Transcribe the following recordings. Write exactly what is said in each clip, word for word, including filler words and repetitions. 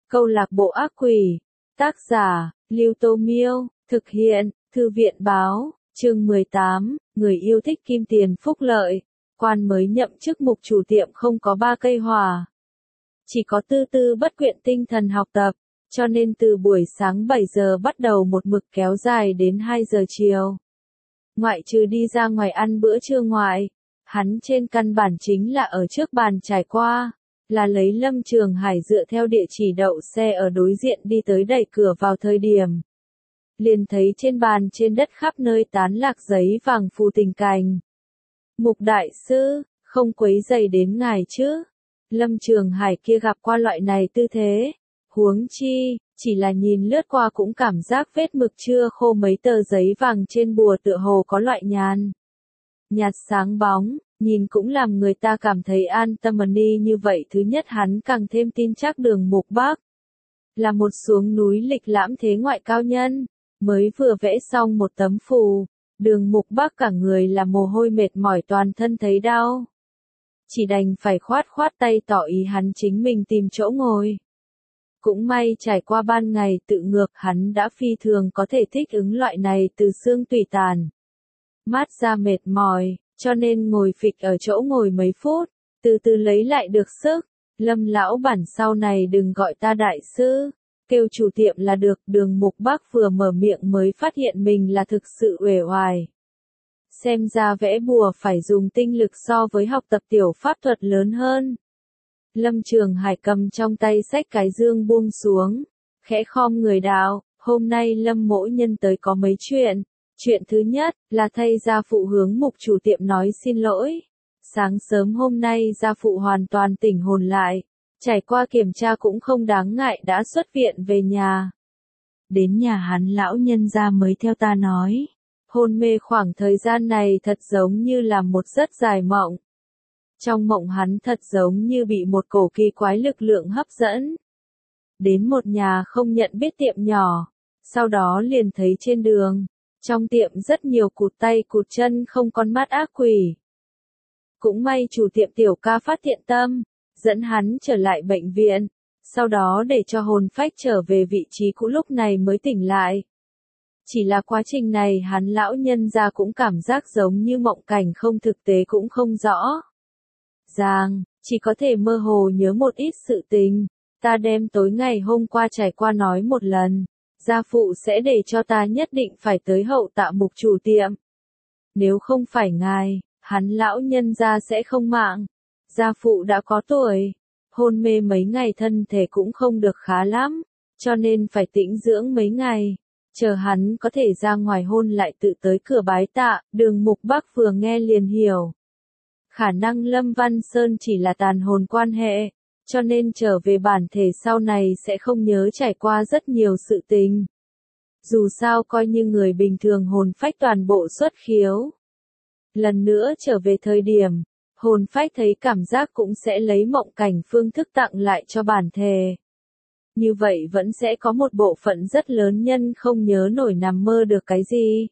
Câu lạc bộ ác quỷ. Tác giả, Lưu Tô Miêu, thực hiện, Thư viện báo, chương mười tám, người yêu thích kim tiền phúc lợi. Quan mới nhậm chức mục chủ tiệm không có ba cây hỏa. Chỉ có tư tư bất quyện tinh thần học tập, cho nên từ buổi sáng bảy giờ bắt đầu một mực kéo dài đến hai giờ chiều. Ngoại trừ đi ra ngoài ăn bữa trưa ngoại, hắn trên căn bản chính là ở trước bàn trải qua, là lấy Lâm Trường Hải dựa theo địa chỉ đậu xe ở đối diện đi tới đẩy cửa vào thời điểm. Liền thấy trên bàn trên đất khắp nơi tán lạc giấy vàng phù tình cành. Mục đại sư, không quấy rầy đến ngài chứ? Lâm Trường Hải kia gặp qua loại này tư thế, huống chi, chỉ là nhìn lướt qua cũng cảm giác vết mực chưa khô mấy tờ giấy vàng trên bùa tựa hồ có loại nhàn nhạt sáng bóng, nhìn cũng làm người ta cảm thấy an tâm đi như vậy. Thứ nhất hắn càng thêm tin chắc Đường Mục Bắc là một xuống núi lịch lãm thế ngoại cao nhân, mới vừa vẽ xong một tấm phù, Đường Mục Bắc cả người là mồ hôi mệt mỏi toàn thân thấy đau. Chỉ đành phải khoát khoát tay tỏ ý hắn chính mình tìm chỗ ngồi. Cũng may trải qua ban ngày tự ngược hắn đã phi thường có thể thích ứng loại này từ xương tùy tàn. Mát ra mệt mỏi, cho nên ngồi phịch ở chỗ ngồi mấy phút, từ từ lấy lại được sức. Lâm lão bản sau này đừng gọi ta đại sư, kêu chủ tiệm là được. Đường Mục Bắc vừa mở miệng mới phát hiện mình là thực sự uể oải. Xem ra vẽ bùa phải dùng tinh lực so với học tập tiểu pháp thuật lớn hơn. Lâm Trường Hải cầm trong tay xách cái dương buông xuống, khẽ khom người đạo, hôm nay Lâm mỗ nhân tới có mấy chuyện. Chuyện thứ nhất, là thay gia phụ hướng mục chủ tiệm nói xin lỗi. Sáng sớm hôm nay gia phụ hoàn toàn tỉnh hồn lại, trải qua kiểm tra cũng không đáng ngại đã xuất viện về nhà. Đến nhà hắn lão nhân gia mới theo ta nói, hôn mê khoảng thời gian này thật giống như là một rất dài mộng. Trong mộng hắn thật giống như bị một cổ kỳ quái lực lượng hấp dẫn. Đến một nhà không nhận biết tiệm nhỏ, sau đó liền thấy trên đường, trong tiệm rất nhiều cụt tay cụt chân không con mắt ác quỷ. Cũng may chủ tiệm tiểu ca phát hiện tâm, dẫn hắn trở lại bệnh viện, sau đó để cho hồn phách trở về vị trí cũ lúc này mới tỉnh lại. Chỉ là quá trình này hắn lão nhân gia cũng cảm giác giống như mộng cảnh không thực tế cũng không rõ. Giang, chỉ có thể mơ hồ nhớ một ít sự tình, ta đem tối ngày hôm qua trải qua nói một lần, gia phụ sẽ để cho ta nhất định phải tới hậu tạ mục chủ tiệm. Nếu không phải ngài, hắn lão nhân gia sẽ không mạng. Gia phụ đã có tuổi, hôn mê mấy ngày thân thể cũng không được khá lắm, cho nên phải tĩnh dưỡng mấy ngày, chờ hắn có thể ra ngoài hôn lại tự tới cửa bái tạ. Đường Mục Bắc vừa nghe liền hiểu. Khả năng Lâm Văn Sơn chỉ là tàn hồn quan hệ, cho nên trở về bản thể sau này sẽ không nhớ trải qua rất nhiều sự tình. Dù sao coi như người bình thường hồn phách toàn bộ xuất khiếu. Lần nữa trở về thời điểm, hồn phách thấy cảm giác cũng sẽ lấy mộng cảnh phương thức tặng lại cho bản thể. Như vậy vẫn sẽ có một bộ phận rất lớn nhân không nhớ nổi nằm mơ được cái gì.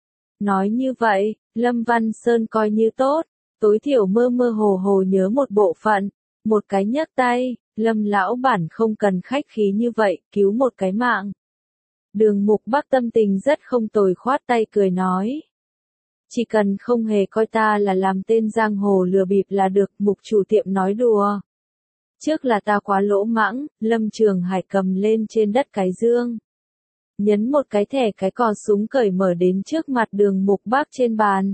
Nói như vậy, Lâm Văn Sơn coi như tốt, tối thiểu mơ mơ hồ hồ nhớ một bộ phận, một cái nhấc tay, Lâm lão bản không cần khách khí như vậy, cứu một cái mạng. Đường Mục Bắc tâm tình rất không tồi khoát tay cười nói. Chỉ cần không hề coi ta là làm tên giang hồ lừa bịp là được. Mục chủ tiệm nói đùa. Trước là ta quá lỗ mãng. Lâm Trường Hải cầm lên trên đất cái dương, nhấn một cái thẻ cái cò súng cởi mở đến trước mặt Đường Mục Bắc trên bàn.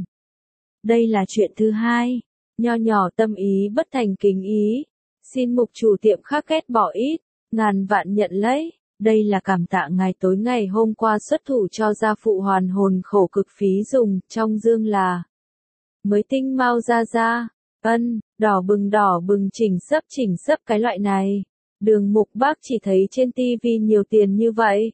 Đây là chuyện thứ hai, nho nhỏ tâm ý bất thành kính ý, xin mục chủ tiệm khắc ghét bỏ ít, ngàn vạn nhận lấy. Đây là cảm tạ ngài tối ngày hôm qua xuất thủ cho gia phụ hoàn hồn khổ cực phí dùng. Trong dương là mới tinh mau ra ra, ân, đỏ bừng đỏ bừng chỉnh sấp chỉnh sấp cái loại này. Đường Mục Bắc chỉ thấy trên tivi nhiều tiền như vậy.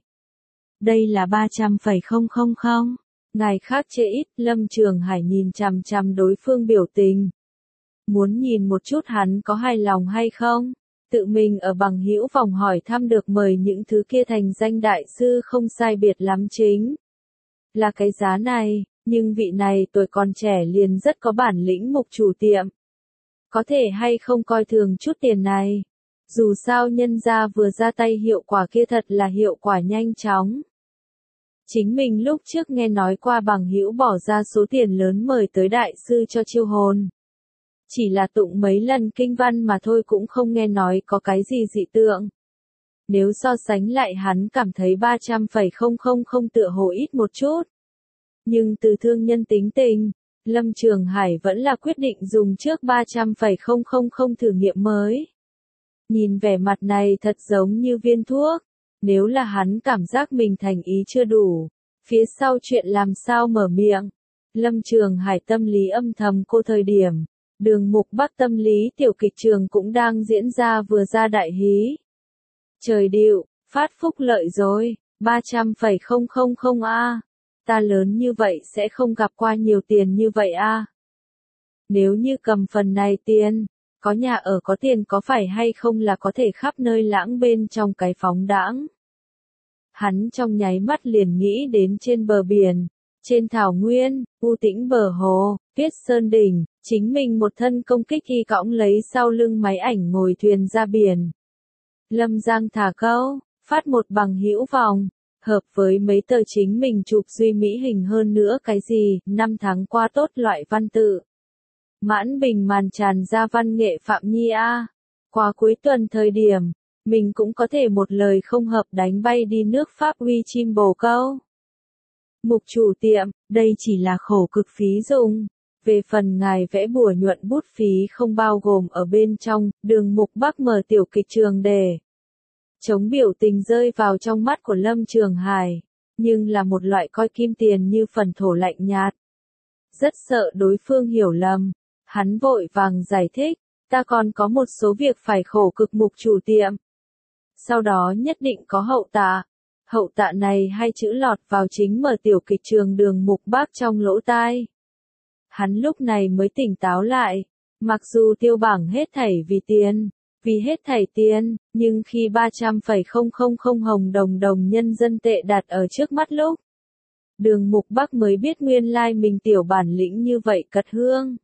Đây là ba trăm phẩy không không không. Ngài khác chê ít. Lâm Trường Hải nhìn chằm chằm đối phương biểu tình, muốn nhìn một chút hắn có hài lòng hay không. Tự mình ở bằng hữu vòng hỏi thăm được mời những thứ kia thành danh đại sư không sai biệt lắm chính là cái giá này, nhưng vị này tuổi còn trẻ liền rất có bản lĩnh mục chủ tiệm. Có thể hay không coi thường chút tiền này. Dù sao nhân gia vừa ra tay hiệu quả kia thật là hiệu quả nhanh chóng. Chính mình lúc trước nghe nói qua bằng hữu bỏ ra số tiền lớn mời tới đại sư cho chiêu hồn. Chỉ là tụng mấy lần kinh văn mà thôi cũng không nghe nói có cái gì dị tượng. Nếu so sánh lại hắn cảm thấy ba trăm phẩy không không không tựa hồ ít một chút. Nhưng từ thương nhân tính tình, Lâm Trường Hải vẫn là quyết định dùng trước ba trăm phẩy không không không thử nghiệm mới. Nhìn vẻ mặt này thật giống như viên thuốc. Nếu là hắn cảm giác mình thành ý chưa đủ, phía sau chuyện làm sao mở miệng. Lâm Trường Hải tâm lý âm thầm cô thời điểm, Đường Mục Bắc tâm lý tiểu kịch trường cũng đang diễn ra vừa ra đại hí. Trời điệu, phát phúc lợi rồi, ba trăm phẩy không không không a. Ta lớn như vậy sẽ không gặp qua nhiều tiền như vậy a. Nếu như cầm phần này tiền, có nhà ở có tiền có phải hay không là có thể khắp nơi lãng bên trong cái phóng đãng. Hắn trong nháy mắt liền nghĩ đến trên bờ biển, trên thảo nguyên, u tĩnh bờ hồ, tuyết sơn đỉnh, chính mình một thân công kích khi cõng lấy sau lưng máy ảnh ngồi thuyền ra biển. Lâm Giang thả câu, phát một bằng hữu vòng, hợp với mấy tờ chính mình chụp duy mỹ hình hơn nữa cái gì, năm tháng qua tốt loại văn tự. Mãn bình màn tràn ra văn nghệ Phạm Nhi A. Qua cuối tuần thời điểm, mình cũng có thể một lời không hợp đánh bay đi nước Pháp uy chim bồ câu. Mục chủ tiệm, đây chỉ là khổ cực phí dùng. Về phần ngài vẽ bùa nhuận bút phí không bao gồm ở bên trong, Đường Mục Bắc mở tiểu kịch trường để. Chống biểu tình rơi vào trong mắt của Lâm Trường Hải, nhưng là một loại coi kim tiền như phần thổ lạnh nhạt. Rất sợ đối phương hiểu lầm, hắn vội vàng giải thích, ta còn có một số việc phải khổ cực Mục chủ tiệm. Sau đó nhất định có hậu tạ. Hậu tạ này hai chữ lọt vào chính mở tiểu kịch trường Đường Mục Bắc trong lỗ tai. Hắn lúc này mới tỉnh táo lại, mặc dù tiêu bảng hết thảy vì tiền, vì hết thảy tiền, nhưng khi ba trăm phẩy không không không hồng đồng đồng nhân dân tệ đặt ở trước mắt lúc. Đường Mục Bắc mới biết nguyên lai mình tiểu bản lĩnh như vậy cật hương.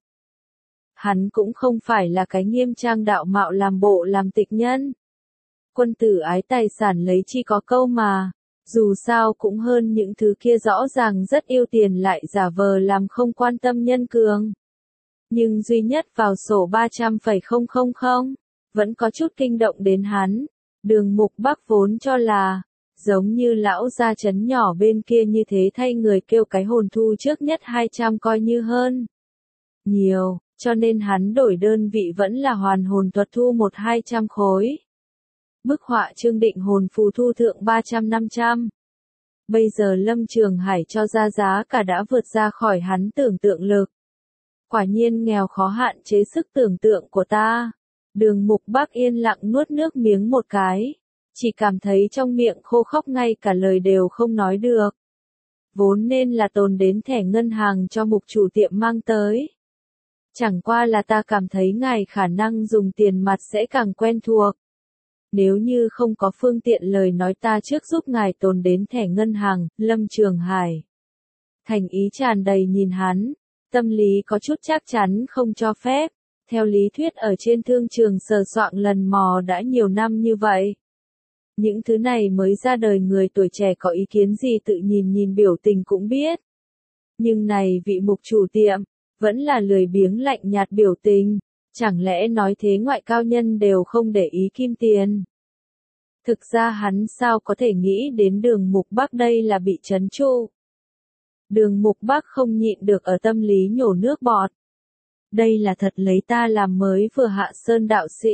Hắn cũng không phải là cái nghiêm trang đạo mạo làm bộ làm tịch nhân. Quân tử ái tài sản lấy chi có câu mà, dù sao cũng hơn những thứ kia rõ ràng rất yêu tiền lại giả vờ làm không quan tâm nhân cường. Nhưng duy nhất vào sổ ba trăm phẩy không không không, vẫn có chút kinh động đến hắn. Đường Mục Bắc vốn cho là, giống như lão gia trấn nhỏ bên kia như thế thay người kêu cái hồn thu trước nhất hai trăm coi như hơn. Nhiều, cho nên hắn đổi đơn vị vẫn là hoàn hồn thuật thu một hai trăm khối. Bức họa Trương Định hồn phù thu thượng ba trăm năm trăm. Bây giờ Lâm Trường Hải cho ra giá cả đã vượt ra khỏi hắn tưởng tượng lực. Quả nhiên nghèo khó hạn chế sức tưởng tượng của ta. Đường Mục Bắc yên lặng nuốt nước miếng một cái. Chỉ cảm thấy trong miệng khô khốc ngay cả lời đều không nói được. Vốn nên là tồn đến thẻ ngân hàng cho mục chủ tiệm mang tới. Chẳng qua là ta cảm thấy ngài khả năng dùng tiền mặt sẽ càng quen thuộc. Nếu như không có phương tiện lời nói ta trước giúp ngài tồn đến thẻ ngân hàng, Lâm Trường Hải. Thành ý tràn đầy nhìn hắn, tâm lý có chút chắc chắn không cho phép. Theo lý thuyết ở trên thương trường sờ soạng lần mò đã nhiều năm như vậy. Những thứ này mới ra đời người tuổi trẻ có ý kiến gì tự nhìn nhìn biểu tình cũng biết. Nhưng này vị mục chủ tiệm, vẫn là lười biếng lạnh nhạt biểu tình. Chẳng lẽ nói thế ngoại cao nhân đều không để ý kim tiền? Thực ra hắn sao có thể nghĩ đến Đường Mục Bắc đây là bị trấn tru. Đường Mục Bắc không nhịn được ở tâm lý nhổ nước bọt. Đây là thật lấy ta làm mới vừa hạ sơn đạo sĩ.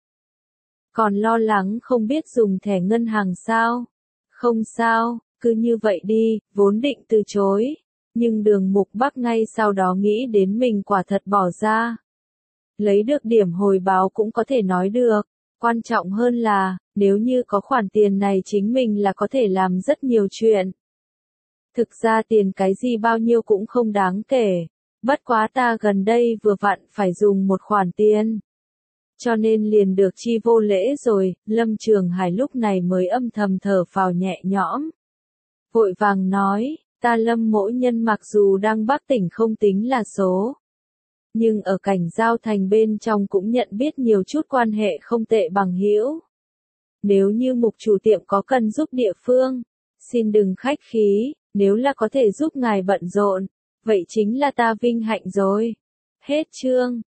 Còn lo lắng không biết dùng thẻ ngân hàng sao? Không sao, cứ như vậy đi, vốn định từ chối. Nhưng Đường Mục Bắc ngay sau đó nghĩ đến mình quả thật bỏ ra. Lấy được điểm hồi báo cũng có thể nói được. Quan trọng hơn là, nếu như có khoản tiền này chính mình là có thể làm rất nhiều chuyện. Thực ra tiền cái gì bao nhiêu cũng không đáng kể. Bất quá ta gần đây vừa vặn phải dùng một khoản tiền. Cho nên liền được chi vô lễ rồi, Lâm Trường Hải lúc này mới âm thầm thở phào nhẹ nhõm. Vội vàng nói, ta Lâm mỗi nhân mặc dù đang Bắc tỉnh không tính là số. nhưng ở Cảnh Giao Thành bên trong cũng nhận biết nhiều chút quan hệ không tệ bằng hữu. Nếu như mục chủ tiệm có cần giúp địa phương, xin đừng khách khí, nếu là có thể giúp ngài bận rộn, vậy chính là ta vinh hạnh rồi. Hết chương.